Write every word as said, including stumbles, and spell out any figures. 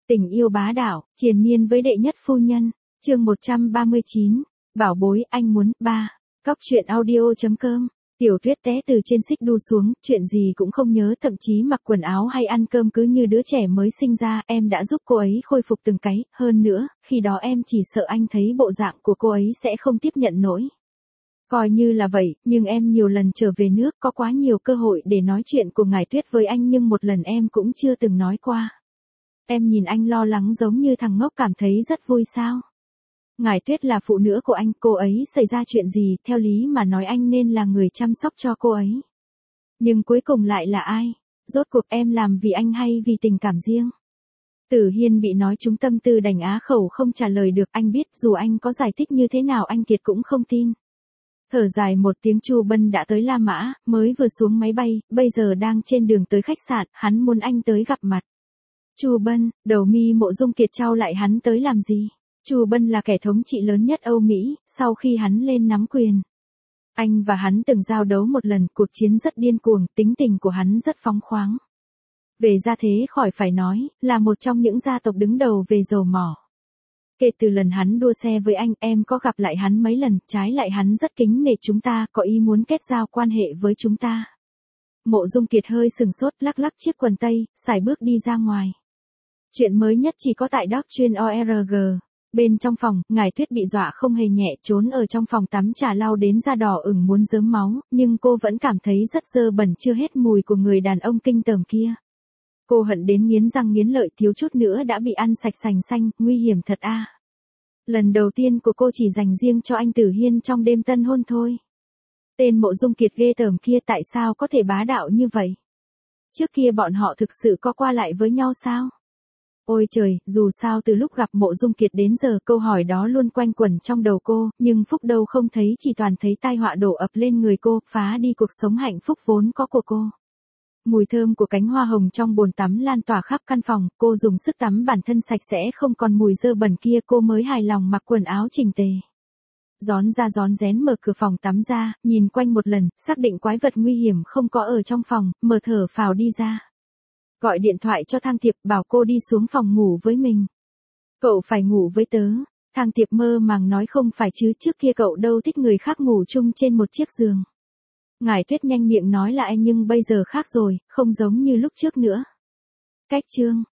Tình yêu bá đạo, triền miên với đệ nhất phu nhân. Chương một trăm ba mươi chín. Bảo bối, anh muốn. Ba. Cóc truyện audio.com. Tiểu Tuyết té từ trên xích đu xuống, chuyện gì cũng không nhớ, thậm chí mặc quần áo hay ăn cơm cứ như đứa trẻ mới sinh ra. Em đã giúp cô ấy khôi phục từng cái, hơn nữa, khi đó em chỉ sợ anh thấy bộ dạng của cô ấy sẽ không tiếp nhận nổi. Coi như là vậy, nhưng em nhiều lần trở về nước, có quá nhiều cơ hội để nói chuyện của ngài Tuyết với anh, nhưng một lần em cũng chưa từng nói qua. Em nhìn anh lo lắng giống như thằng ngốc, cảm thấy rất vui sao? Ngài Tuyết là phụ nữ của anh, cô ấy xảy ra chuyện gì, theo lý mà nói anh nên là người chăm sóc cho cô ấy. Nhưng cuối cùng lại là ai? Rốt cuộc em làm vì anh hay vì tình cảm riêng? Tử Hiên bị nói trúng tâm tư đành á khẩu không trả lời được, anh biết dù anh có giải thích như thế nào anh Kiệt cũng không tin. Thở dài một tiếng, Chu Bân đã tới La Mã, mới vừa xuống máy bay, bây giờ đang trên đường tới khách sạn, hắn muốn anh tới gặp mặt. Chu Bân, đầu mi Mộ Dung Kiệt trao lại, hắn tới làm gì? Chu Bân là kẻ thống trị lớn nhất Âu Mỹ, sau khi hắn lên nắm quyền. Anh và hắn từng giao đấu một lần, cuộc chiến rất điên cuồng, tính tình của hắn rất phóng khoáng. Về gia thế khỏi phải nói, là một trong những gia tộc đứng đầu về dầu mỏ. Kể từ lần hắn đua xe với anh, em có gặp lại hắn mấy lần, trái lại hắn rất kính nể chúng ta, có ý muốn kết giao quan hệ với chúng ta. Mộ Dung Kiệt hơi sừng sốt, lắc lắc chiếc quần tây, sải bước đi ra ngoài. Chuyện mới nhất chỉ có tại Doc Chuyên o rờ giê. Bên trong phòng, ngài Tuyết bị dọa không hề nhẹ, trốn ở trong phòng tắm trà lau đến da đỏ ửng muốn rớm máu, nhưng cô vẫn cảm thấy rất dơ bẩn, chưa hết mùi của người đàn ông kinh tởm kia. Cô hận đến nghiến răng nghiến lợi, thiếu chút nữa đã bị ăn sạch sành xanh, nguy hiểm thật a. Lần đầu tiên của cô chỉ dành riêng cho anh Tử Hiên trong đêm tân hôn thôi. Tên Mộ Dung Kiệt ghê tởm kia tại sao có thể bá đạo như vậy? Trước kia bọn họ thực sự có qua lại với nhau sao? Ôi trời, dù sao từ lúc gặp Mộ Dung Kiệt đến giờ câu hỏi đó luôn quanh quẩn trong đầu cô, nhưng phúc đâu không thấy, chỉ toàn thấy tai họa đổ ập lên người cô, phá đi cuộc sống hạnh phúc vốn có của cô. Mùi thơm của cánh hoa hồng trong bồn tắm lan tỏa khắp căn phòng, cô dùng sức tắm bản thân sạch sẽ không còn mùi dơ bẩn kia, cô mới hài lòng mặc quần áo chỉnh tề. Rón ra rón rén mở cửa phòng tắm ra, nhìn quanh một lần, xác định quái vật nguy hiểm không có ở trong phòng, mở thở phào đi ra. Gọi điện thoại cho Thang Tiệp, bảo cô đi xuống phòng ngủ với mình. Cậu phải ngủ với tớ. Thang Tiệp mơ màng nói không phải chứ, trước kia cậu đâu thích người khác ngủ chung trên một chiếc giường. Ngài Tuyết nhanh miệng nói là anh, nhưng bây giờ khác rồi, không giống như lúc trước nữa. Cách chương.